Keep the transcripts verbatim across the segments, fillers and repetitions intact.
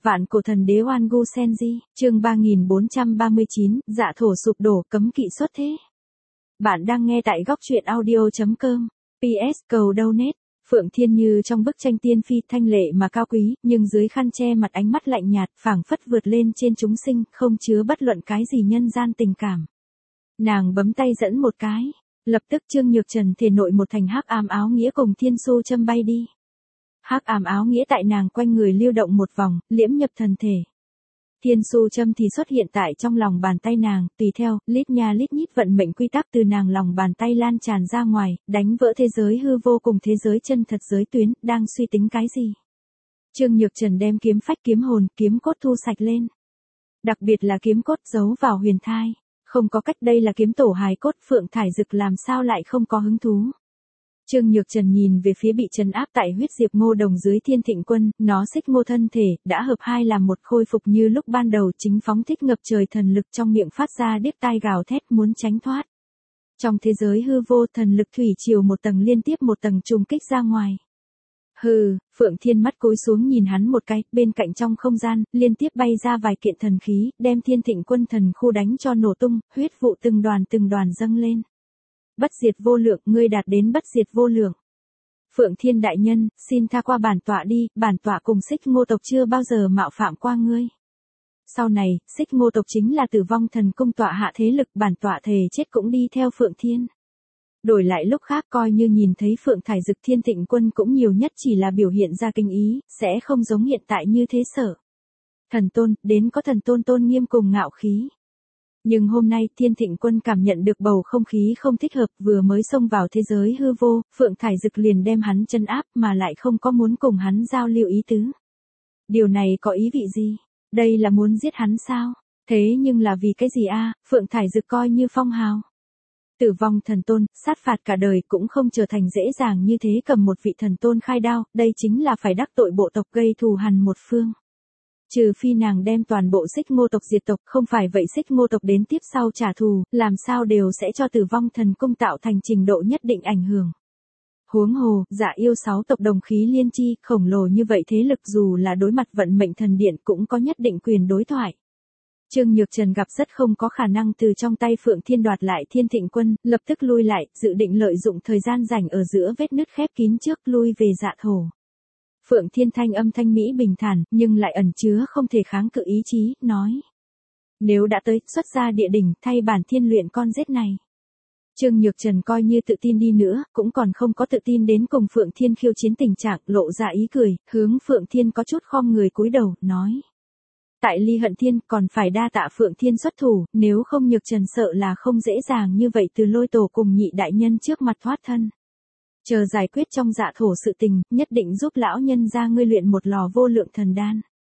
Vạn cổ thần đế Oan Gu Senji, chương ba nghìn bốn trăm ba mươi chín, dạ thổ sụp đổ, cấm kỵ xuất thế. Bạn đang nghe tại góc truyện audio chấm com. pê ét cầu donate. Phượng Thiên Như trong bức tranh tiên phi thanh lệ mà cao quý, nhưng dưới khăn che mặt ánh mắt lạnh nhạt, phảng phất vượt lên trên chúng sinh, không chứa bất luận cái gì nhân gian tình cảm. Nàng bấm tay dẫn một cái, lập tức Trương Nhược Trần thể nội một thành hắc ám áo nghĩa cùng thiên su châm bay đi. Hắc ám áo nghĩa tại nàng quanh người lưu động một vòng, liễm nhập thần thể. Thiên su châm thì xuất hiện tại trong lòng bàn tay nàng, tùy theo, lít nha lít nhít vận mệnh quy tắc từ nàng lòng bàn tay lan tràn ra ngoài, đánh vỡ thế giới hư vô cùng thế giới chân thật giới tuyến, đang suy tính cái gì. Trương Nhược Trần đem kiếm phách kiếm hồn, kiếm cốt thu sạch lên. Đặc biệt là kiếm cốt giấu vào huyền thai. Không có cách, đây là kiếm tổ hài cốt, Phượng Thải Dực làm sao lại không có hứng thú. Trương Nhược Trần nhìn về phía bị trấn áp tại huyết diệp ngô đồng dưới Thiên Thịnh Quân, nó xích ngô thân thể, đã hợp hai làm một, khôi phục như lúc ban đầu, chính phóng thích ngập trời thần lực, trong miệng phát ra điếc tai gào thét muốn tránh thoát. Trong thế giới hư vô, thần lực thủy triều một tầng liên tiếp một tầng trùng kích ra ngoài. Hừ, Phượng Thiên mắt cúi xuống nhìn hắn một cái, bên cạnh trong không gian, liên tiếp bay ra vài kiện thần khí, đem Thiên Thịnh Quân thần khu đánh cho nổ tung, huyết vụ từng đoàn từng đoàn dâng lên. Bất diệt vô lượng, ngươi đạt đến bất diệt vô lượng. Phượng Thiên đại nhân, xin tha qua bản tọa đi, bản tọa cùng xích ngô tộc chưa bao giờ mạo phạm qua ngươi. Sau này, xích ngô tộc chính là Tử Vong Thần Cung tọa hạ thế lực, bản tọa thề chết cũng đi theo Phượng Thiên. Đổi lại lúc khác coi như nhìn thấy Phượng Thải Dực Thiên Thịnh Quân cũng nhiều nhất chỉ là biểu hiện ra kinh ý, sẽ không giống hiện tại như thế sở. Thần tôn, đến có thần tôn tôn nghiêm cùng ngạo khí. Nhưng hôm nay Thiên Thịnh Quân cảm nhận được bầu không khí không thích hợp, vừa mới xông vào thế giới hư vô, Phượng Thải Dực liền đem hắn chân áp mà lại không có muốn cùng hắn giao lưu ý tứ. Điều này có ý vị gì? Đây là muốn giết hắn sao? Thế nhưng là vì cái gì a? Phượng Thải Dực coi như phong hào. Tử vong thần tôn, sát phạt cả đời cũng không trở thành dễ dàng như thế, cầm một vị thần tôn khai đao, đây chính là phải đắc tội bộ tộc, gây thù hằn một phương. Trừ phi nàng đem toàn bộ xích ngô tộc diệt tộc, không phải vậy xích ngô tộc đến tiếp sau trả thù, làm sao đều sẽ cho Tử Vong Thần Cung tạo thành trình độ nhất định ảnh hưởng. Huống hồ, Dạ Yêu sáu tộc đồng khí liên chi, khổng lồ như vậy thế lực, dù là đối mặt vận mệnh thần điện cũng có nhất định quyền đối thoại. Trương Nhược Trần gặp rất không có khả năng từ trong tay Phượng Thiên đoạt lại Thiên Thịnh Quân, lập tức lui lại, dự định lợi dụng thời gian rảnh ở giữa vết nứt khép kín trước lui về Dạ thổ. Phượng Thiên thanh âm thanh mỹ bình thản, nhưng lại ẩn chứa không thể kháng cự ý chí, nói. Nếu đã tới, xuất ra địa đỉnh, thay bản thiên luyện con rết này. Trương Nhược Trần coi như tự tin đi nữa, cũng còn không có tự tin đến cùng Phượng Thiên khiêu chiến tình trạng, lộ ra ý cười, hướng Phượng Thiên có chút khom người cúi đầu, nói. Tại Ly Hận Thiên còn phải đa tạ Phượng Thiên xuất thủ, nếu không Nhược Trần sợ là không dễ dàng như vậy từ lôi tổ cùng nhị đại nhân trước mặt thoát thân. Chờ giải quyết trong dạ thổ sự tình, nhất định giúp lão nhân ra ngươi luyện một lò vô lượng thần đan.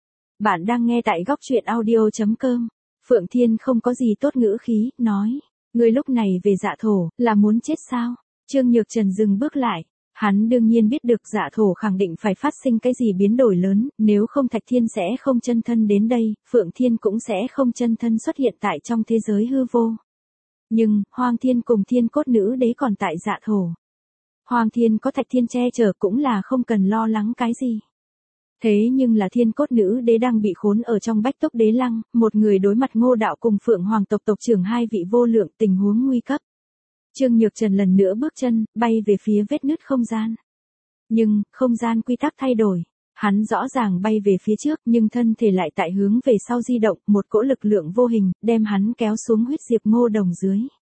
Bạn đang nghe tại góc truyện audio chấm com. Phượng Thiên không có gì tốt ngữ khí, nói. Ngươi lúc này về dạ thổ, là muốn chết sao? Trương Nhược Trần dừng bước lại. Hắn đương nhiên biết được dạ thổ khẳng định phải phát sinh cái gì biến đổi lớn, nếu không Thạch Thiên sẽ không chân thân đến đây, Phượng Thiên cũng sẽ không chân thân xuất hiện tại trong thế giới hư vô. Nhưng, Hoang Thiên cùng Thiên Cốt Nữ Đế còn tại dạ thổ. Hoang Thiên có Thạch Thiên che chở cũng là không cần lo lắng cái gì. Thế nhưng là Thiên Cốt Nữ Đế đang bị khốn ở trong Bách Túc Đế Lăng, một người đối mặt Ngô đạo cùng Phượng Hoàng tộc tộc trưởng hai vị vô lượng, tình huống nguy cấp. Trương Nhược Trần lần nữa bước chân, bay về phía vết nứt không gian. Nhưng, không gian quy tắc thay đổi. Hắn rõ ràng bay về phía trước, nhưng thân thể lại tại hướng về sau di động, một cỗ lực lượng vô hình, đem hắn kéo xuống huyết diệp ngô đồng dưới.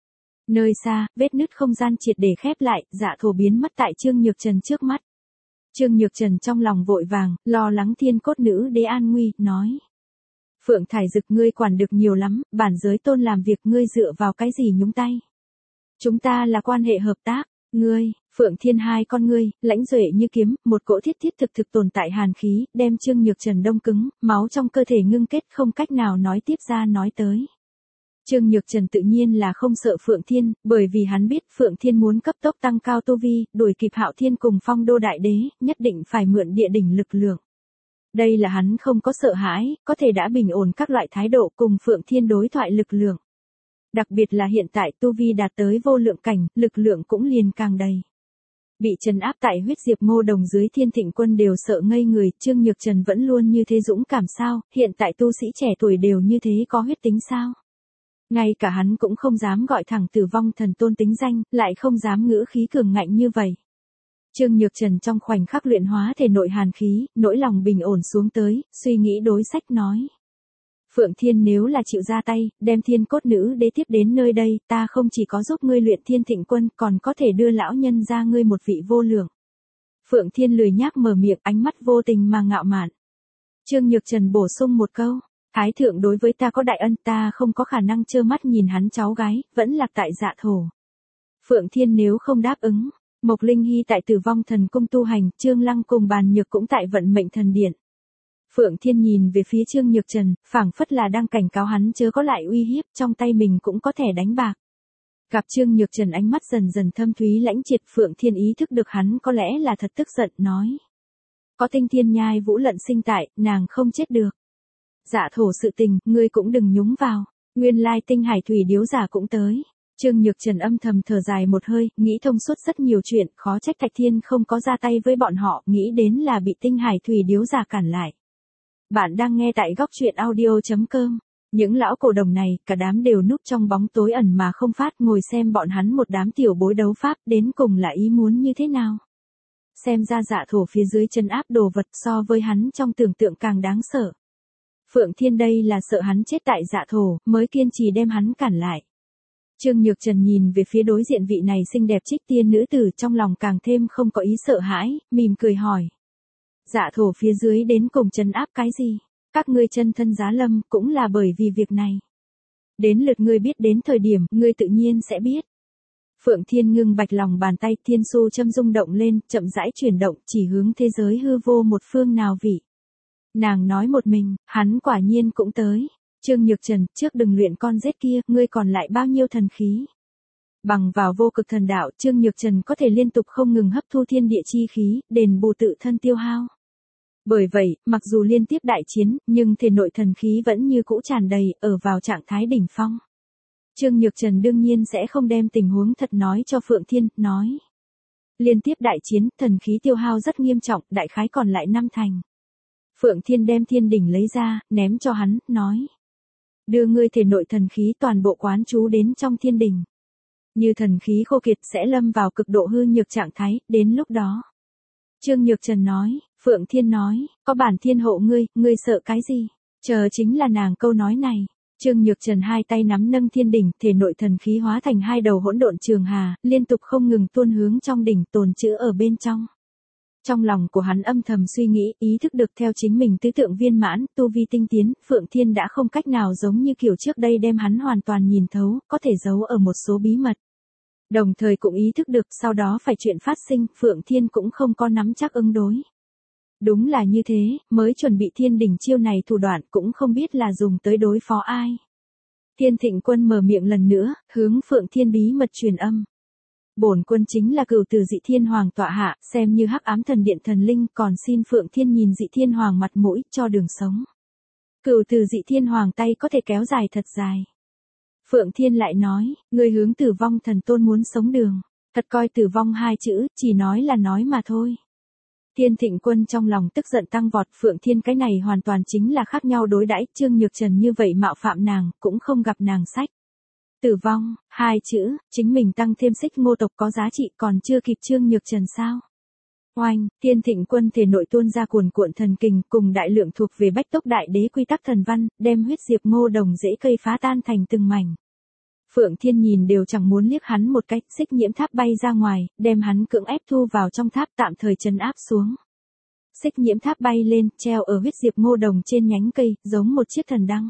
Nơi xa, vết nứt không gian triệt để khép lại, dạ thổ biến mất tại Trương Nhược Trần trước mắt. Trương Nhược Trần trong lòng vội vàng, lo lắng Thiên Cốt Nữ Đế an nguy, nói. Phượng Thải Dực, ngươi quản được nhiều lắm, bản giới tôn làm việc ngươi dựa vào cái gì nhúng tay. Chúng ta là quan hệ hợp tác, ngươi, Phượng Thiên hai con ngươi, lãnh duệ như kiếm, một cỗ thiết thiết thực thực tồn tại hàn khí, đem Trương Nhược Trần đông cứng, máu trong cơ thể ngưng kết không cách nào nói tiếp ra nói tới. Trương Nhược Trần tự nhiên là không sợ Phượng Thiên, bởi vì hắn biết Phượng Thiên muốn cấp tốc tăng cao tu vi, đuổi kịp Hạo Thiên cùng Phong Đô Đại Đế, nhất định phải mượn địa đỉnh lực lượng. Đây là hắn không có sợ hãi, có thể đã bình ổn các loại thái độ cùng Phượng Thiên đối thoại lực lượng. Đặc biệt là hiện tại tu vi đạt tới vô lượng cảnh, lực lượng cũng liền càng đầy. Bị trấn áp tại huyết diệp ngô đồng dưới Thiên Thịnh Quân đều sợ ngây người, Trương Nhược Trần vẫn luôn như thế dũng cảm sao, hiện tại tu sĩ trẻ tuổi đều như thế có huyết tính sao? Ngay cả hắn cũng không dám gọi thẳng Tử Vong Thần Tôn tính danh, lại không dám ngữ khí cường ngạnh như vậy. Trương Nhược Trần trong khoảnh khắc luyện hóa thể nội hàn khí, nỗi lòng bình ổn xuống tới, suy nghĩ đối sách nói. Phượng Thiên nếu là chịu ra tay, đem Thiên Cốt Nữ Đế tiếp đến nơi đây, ta không chỉ có giúp ngươi luyện Thiên Thịnh Quân, còn có thể đưa lão nhân ra ngươi một vị vô lượng. Phượng Thiên lười nhác mở miệng, ánh mắt vô tình mà ngạo mạn. Trương Nhược Trần bổ sung một câu, Thái thượng đối với ta có đại ân, ta không có khả năng trơ mắt nhìn hắn cháu gái, vẫn lạc tại Dạ Thổ. Phượng Thiên nếu không đáp ứng, Mộc Linh Hy tại Tử Vong Thần Cung tu hành, Trương Lăng cùng Bàn Nhược cũng tại Vận Mệnh Thần Điện. Phượng Thiên nhìn về phía Trương Nhược Trần, phảng phất là đang cảnh cáo hắn chớ có lại uy hiếp, trong tay mình cũng có thể đánh bạc. Gặp Trương Nhược Trần ánh mắt dần dần thâm thúy lãnh triệt, Phượng Thiên ý thức được hắn có lẽ là thật tức giận, nói. Có Tinh Thiên Nhai Vũ Lận sinh tại, nàng không chết được. Dạ Thổ sự tình, ngươi cũng đừng nhúng vào, nguyên lai Tinh Hải Thủy Điếu giả cũng tới. Trương Nhược Trần âm thầm thở dài một hơi, nghĩ thông suốt rất nhiều chuyện, khó trách Thạch Thiên không có ra tay với bọn họ, nghĩ đến là bị Tinh Hải Thủy Điếu giả cản lại. Bạn đang nghe tại góc truyện audio chấm com. Những lão cổ đồng này, cả đám đều núp trong bóng tối ẩn mà không phát, ngồi xem bọn hắn một đám tiểu bối đấu pháp, đến cùng là ý muốn như thế nào. Xem ra Dạ Thổ phía dưới chân áp đồ vật so với hắn trong tưởng tượng càng đáng sợ. Phượng Thiên đây là sợ hắn chết tại Dạ Thổ, mới kiên trì đem hắn cản lại. Trương Nhược Trần nhìn về phía đối diện vị này xinh đẹp trích tiên nữ tử, trong lòng càng thêm không có ý sợ hãi, mỉm cười hỏi. Dạ Thổ phía dưới đến cùng trấn áp cái gì? Các ngươi chân thân giá lâm cũng là bởi vì việc này. Đến lượt ngươi biết đến thời điểm, ngươi tự nhiên sẽ biết. Phượng Thiên ngưng bạch lòng bàn tay, thiên su châm rung động lên, chậm rãi chuyển động, chỉ hướng thế giới hư vô một phương nào vị. Nàng nói một mình, hắn quả nhiên cũng tới. Trương Nhược Trần, trước đừng luyện con rết kia, ngươi còn lại bao nhiêu thần khí. Bằng vào vô cực thần đạo, Trương Nhược Trần có thể liên tục không ngừng hấp thu thiên địa chi khí, đền bù tự thân tiêu hao. Bởi vậy, mặc dù liên tiếp đại chiến, nhưng thể nội thần khí vẫn như cũ tràn đầy, ở vào trạng thái đỉnh phong. Trương Nhược Trần đương nhiên sẽ không đem tình huống thật nói cho Phượng Thiên, nói. Liên tiếp đại chiến, thần khí tiêu hao rất nghiêm trọng, đại khái còn lại năm thành. Phượng Thiên đem thiên đỉnh lấy ra, ném cho hắn, nói. Đưa ngươi thể nội thần khí toàn bộ quán chú đến trong thiên đỉnh. Như thần khí khô kiệt sẽ lâm vào cực độ hư nhược trạng thái, đến lúc đó. Trương Nhược Trần nói, Phượng Thiên nói, có bản thiên hộ ngươi, ngươi sợ cái gì? Chờ chính là nàng câu nói này. Trương Nhược Trần hai tay nắm nâng thiên đỉnh, thể nội thần khí hóa thành hai đầu hỗn độn trường hà, liên tục không ngừng tuôn hướng trong đỉnh, tồn trữ ở bên trong. Trong lòng của hắn âm thầm suy nghĩ, ý thức được theo chính mình tứ tượng viên mãn, tu vi tinh tiến, Phượng Thiên đã không cách nào giống như kiểu trước đây đem hắn hoàn toàn nhìn thấu, có thể giấu ở một số bí mật. Đồng thời cũng ý thức được sau đó phải chuyện phát sinh, Phượng Thiên cũng không có nắm chắc ứng đối. Đúng là như thế, mới chuẩn bị thiên đỉnh chiêu này thủ đoạn cũng không biết là dùng tới đối phó ai. Thiên Thịnh Quân mở miệng lần nữa, hướng Phượng Thiên bí mật truyền âm. Bổn quân chính là Cửu Từ Dị Thiên Hoàng tọa hạ, xem như hắc ám thần điện thần linh, còn xin Phượng Thiên nhìn Dị Thiên Hoàng mặt mũi, cho đường sống. Cửu Từ Dị Thiên Hoàng tay có thể kéo dài thật dài. Phượng Thiên lại nói, người hướng Tử Vong Thần Tôn muốn sống đường, thật coi tử vong hai chữ, chỉ nói là nói mà thôi. Thiên Thịnh Quân trong lòng tức giận tăng vọt, Phượng Thiên cái này hoàn toàn chính là khác nhau đối đãi, Trương Nhược Trần như vậy mạo phạm nàng, cũng không gặp nàng sách. Tử vong, hai chữ, chính mình tăng thêm xích ngô tộc có giá trị còn chưa kịp Trương Nhược Trần sao. Oanh, Thiên Thịnh Quân thể nội tuôn ra cuồn cuộn thần kình cùng đại lượng thuộc về bách tốc đại đế quy tắc thần văn, đem huyết diệp ngô đồng rễ cây phá tan thành từng mảnh. Phượng Thiên nhìn đều chẳng muốn liếc hắn một cách, xích nhiễm tháp bay ra ngoài, đem hắn cưỡng ép thu vào trong tháp tạm thời trấn áp xuống. Xích nhiễm tháp bay lên, treo ở huyết diệp ngô đồng trên nhánh cây, giống một chiếc thần đăng.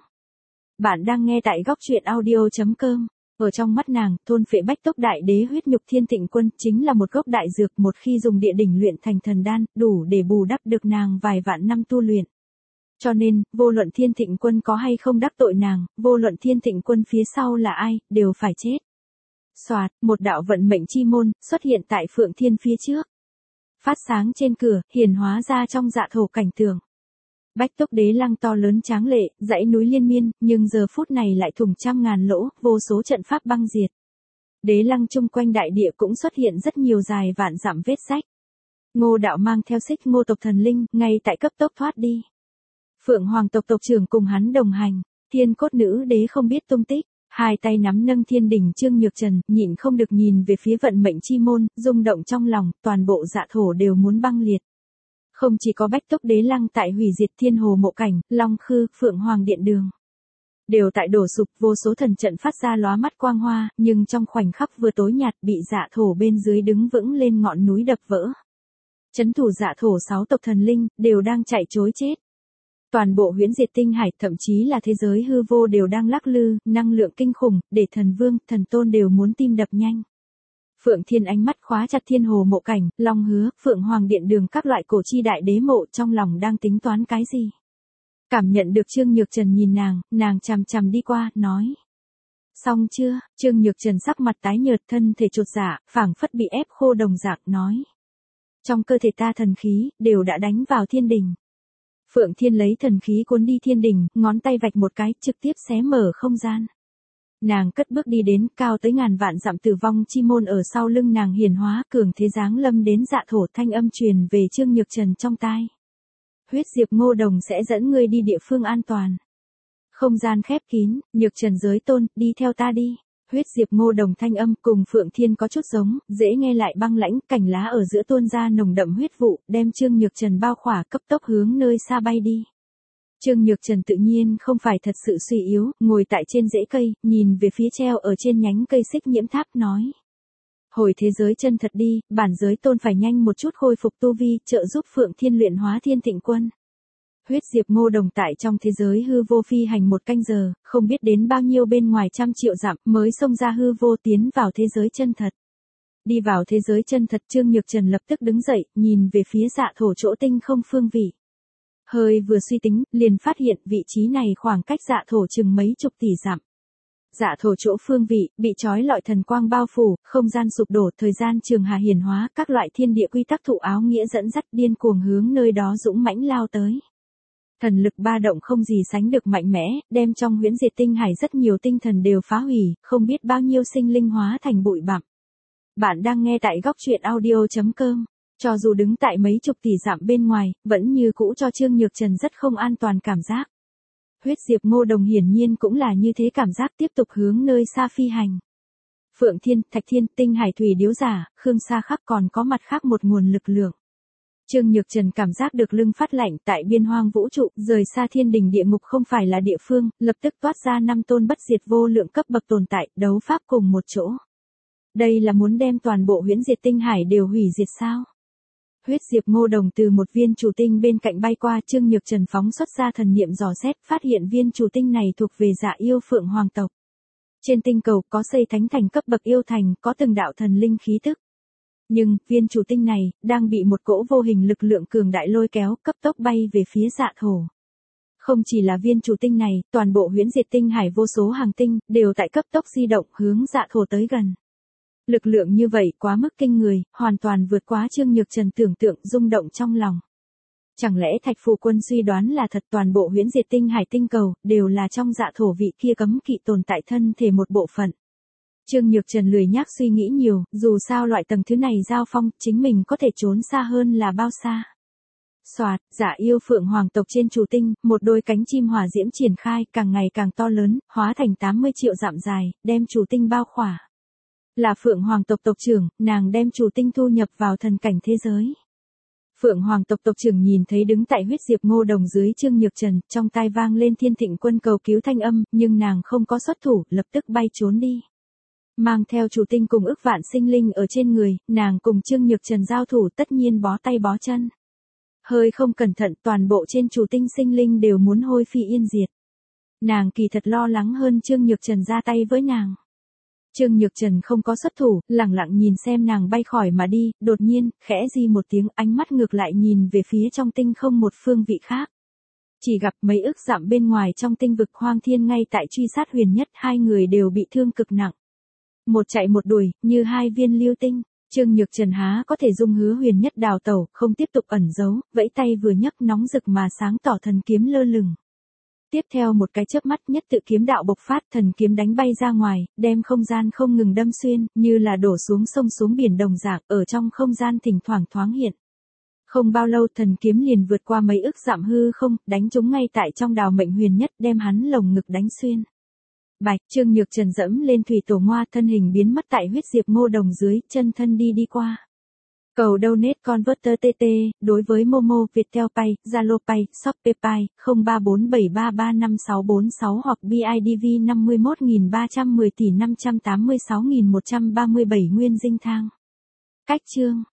Bạn đang nghe tại góc truyện audio chấm com. Ở trong mắt nàng, thôn phệ bách tốc đại đế huyết nhục Thiên Thịnh Quân chính là một gốc đại dược, một khi dùng địa đỉnh luyện thành thần đan, đủ để bù đắp được nàng vài vạn năm tu luyện. Cho nên, vô luận Thiên Thịnh Quân có hay không đắc tội nàng, vô luận Thiên Thịnh Quân phía sau là ai, đều phải chết. Soạt, một đạo vận mệnh chi môn, xuất hiện tại Phượng Thiên phía trước. Phát sáng trên cửa, hiển hóa ra trong Dạ Thổ cảnh tượng. Bách tốc đế lăng to lớn tráng lệ, dãy núi liên miên, nhưng giờ phút này lại thủng trăm ngàn lỗ, vô số trận pháp băng diệt. Đế lăng chung quanh đại địa cũng xuất hiện rất nhiều dài vạn dặm vết rách. Ngô đạo mang theo xích Ngô tộc thần linh, ngay tại cấp tốc thoát đi. Phượng Hoàng tộc tộc trưởng cùng hắn đồng hành, Thiên Cốt Nữ Đế không biết tung tích, hai tay nắm nâng thiên đỉnh Trương Nhược Trần, nhịn không được nhìn về phía vận mệnh chi môn, rung động trong lòng, toàn bộ dạ thổ đều muốn băng liệt. Không chỉ có Bách Túc Đế Lăng tại hủy diệt Thiên Hồ Mộ Cảnh, Long Khư, Phượng Hoàng Điện Đường đều tại đổ sụp, vô số thần trận phát ra lóa mắt quang hoa, nhưng trong khoảnh khắc vừa tối nhạt bị dạ thổ bên dưới đứng vững lên ngọn núi đập vỡ. Chấn thủ dạ thổ sáu tộc thần linh đều đang chạy trối chết. Toàn bộ huyễn diệt tinh hải, thậm chí là thế giới hư vô đều đang lắc lư, năng lượng kinh khủng, để thần vương, thần tôn đều muốn tim đập nhanh. Phượng Thiên ánh mắt khóa chặt Thiên Hồ Mộ Cảnh, Long Hứa, Phượng Hoàng Điện Đường các loại cổ chi đại đế mộ, trong lòng đang tính toán cái gì. Cảm nhận được Trương Nhược Trần nhìn nàng, nàng chằm chằm đi qua, nói. Xong chưa? Trương Nhược Trần sắc mặt tái nhợt, thân thể chột dạ, phảng phất bị ép khô đồng dạng, nói. Trong cơ thể ta thần khí, đều đã đánh vào thiên đình. Phượng Thiên lấy thần khí cuốn đi thiên đình, ngón tay vạch một cái, trực tiếp xé mở không gian. Nàng cất bước đi đến, cao tới ngàn vạn dặm tử vong chi môn ở sau lưng nàng hiển hóa, cường thế giáng lâm đến dạ thổ, thanh âm truyền về Trương Nhược Trần trong tai. Huyết Diệp Ngô Đồng sẽ dẫn ngươi đi địa phương an toàn. Không gian khép kín, Nhược Trần giới tôn, đi theo ta đi. Huyết Diệp Ngô Đồng thanh âm cùng Phượng Thiên có chút giống, dễ nghe lại băng lãnh, cành lá ở giữa tuôn ra nồng đậm huyết vụ, đem Trương Nhược Trần bao khỏa, cấp tốc hướng nơi xa bay đi. Trương Nhược Trần tự nhiên không phải thật sự suy yếu, ngồi tại trên rễ cây, nhìn về phía treo ở trên nhánh cây xích nhiễm tháp, nói. Hồi thế giới chân thật đi, bản giới tôn phải nhanh một chút khôi phục tu vi, trợ giúp Phượng Thiên luyện hóa Thiên Thịnh Quân. Huyết Diệp Ngô Đồng tại trong thế giới hư vô phi hành một canh giờ, không biết đến bao nhiêu bên ngoài trăm triệu dặm, mới xông ra hư vô tiến vào thế giới chân thật. Đi vào thế giới chân thật, Trương Nhược Trần lập tức đứng dậy, nhìn về phía dạ thổ chỗ tinh không phương vị. Hơi vừa suy tính, liền phát hiện vị trí này khoảng cách dạ thổ chừng mấy chục tỷ dặm. Dạ thổ chỗ phương vị, bị trói lọi thần quang bao phủ, không gian sụp đổ, thời gian trường hà hiển hóa, các loại thiên địa quy tắc thụ áo nghĩa dẫn dắt điên cuồng hướng nơi đó dũng mãnh lao tới. Thần lực ba động không gì sánh được mạnh mẽ, đem trong huyễn diệt tinh hải rất nhiều tinh thần đều phá hủy, không biết bao nhiêu sinh linh hóa thành bụi bặm. Bạn đang nghe tại góc truyện audio chấm com. Cho dù đứng tại mấy chục tỷ dặm bên ngoài, vẫn như cũ cho Trương Nhược Trần rất không an toàn cảm giác. Huyết Diệp Ngô Đồng hiển nhiên cũng là như thế, cảm giác tiếp tục hướng nơi xa phi hành. Phượng Thiên, Thạch Thiên, Tinh Hải Thủy Điếu Giả, Khương Sa Khắc còn có mặt khác một nguồn lực lượng. Trương Nhược Trần cảm giác được lưng phát lạnh, tại biên hoang vũ trụ, rời xa thiên đình địa ngục không phải là địa phương, lập tức toát ra năm tôn bất diệt vô lượng cấp bậc tồn tại, đấu pháp cùng một chỗ. Đây là muốn đem toàn bộ huyễn diệt tinh hải đều hủy diệt sao? Huyết Diệp Ngô Đồng từ một viên chủ tinh bên cạnh bay qua, Trương Nhược Trần phóng xuất ra thần niệm dò xét, phát hiện viên chủ tinh này thuộc về Dạ Yêu Phượng Hoàng tộc. Trên tinh cầu có xây thánh thành cấp bậc yêu thành, có từng đạo thần linh khí tức. Nhưng, viên chủ tinh này, đang bị một cỗ vô hình lực lượng cường đại lôi kéo, cấp tốc bay về phía dạ thổ. Không chỉ là viên chủ tinh này, toàn bộ huyễn diệt tinh hải vô số hàng tinh, đều tại cấp tốc di động hướng dạ thổ tới gần. Lực lượng như vậy quá mức kinh người, hoàn toàn vượt quá Trương Nhược Trần tưởng tượng, rung động trong lòng. Chẳng lẽ Thạch Phù Quân suy đoán là thật, toàn bộ huyễn diệt tinh hải tinh cầu, đều là trong dạ thổ vị kia cấm kỵ tồn tại thân thể một bộ phận. Trương Nhược Trần lười nhác suy nghĩ nhiều, dù sao loại tầng thứ này giao phong, chính mình có thể trốn xa hơn là bao xa. Soạt, Dạ Yêu Phượng Hoàng tộc trên chủ tinh, một đôi cánh chim hỏa diễm triển khai, càng ngày càng to lớn, hóa thành tám mươi triệu dặm dài, đem chủ tinh bao khỏa. Là Phượng Hoàng tộc tộc trưởng, nàng đem chủ tinh thu nhập vào thần cảnh thế giới. Phượng Hoàng tộc tộc trưởng nhìn thấy đứng tại Huyết Diệp Ngô Đồng dưới Trương Nhược Trần, trong tai vang lên Thiên Thịnh Quân cầu cứu thanh âm, nhưng nàng không có xuất thủ, lập tức bay trốn đi. Mang theo chủ tinh cùng ức vạn sinh linh ở trên người, nàng cùng Trương Nhược Trần giao thủ tất nhiên bó tay bó chân. Hơi không cẩn thận, toàn bộ trên chủ tinh sinh linh đều muốn hôi phi yên diệt. Nàng kỳ thật lo lắng hơn Trương Nhược Trần ra tay với nàng. Trương Nhược Trần không có xuất thủ, lẳng lặng nhìn xem nàng bay khỏi mà đi, đột nhiên, khẽ di một tiếng, ánh mắt ngược lại nhìn về phía trong tinh không một phương vị khác. Chỉ gặp mấy ức dặm bên ngoài trong tinh vực Hoang Thiên ngay tại truy sát Huyền Nhất, hai người đều bị thương cực nặng. Một chạy một đuổi, như hai viên lưu tinh. Trương Nhược Trần há có thể dung hứa Huyền Nhất đào tẩu, không tiếp tục ẩn giấu, vẫy tay vừa nhấc nóng rực mà sáng tỏ thần kiếm lơ lửng. Tiếp theo một cái chớp mắt nhất tự kiếm đạo bộc phát, thần kiếm đánh bay ra ngoài, đem không gian không ngừng đâm xuyên, như là đổ xuống sông xuống biển đồng dạng, ở trong không gian thỉnh thoảng thoáng hiện. Không bao lâu thần kiếm liền vượt qua mấy ức dặm hư không, đánh trúng ngay tại trong đào mệnh huyền nhất, đem hắn lồng ngực đánh xuyên. Bạch, Trương Nhược Trần dẫm lên thủy tổ ngoa, thân hình biến mất tại huyết diệp ngô đồng dưới, chân thân đi đi qua. Cầu donate converter tê tê, đối với Momo, Viettel Pay, Zalo Pay, Shopee Pay, không ba bốn bảy ba ba năm sáu bốn sáu hoặc bê i đê vê năm mươi mốt nghìn ba trăm mười tỷ năm trăm tám mươi sáu nghìn một trăm ba mươi bảy Nguyên Dinh Thang. Cách chương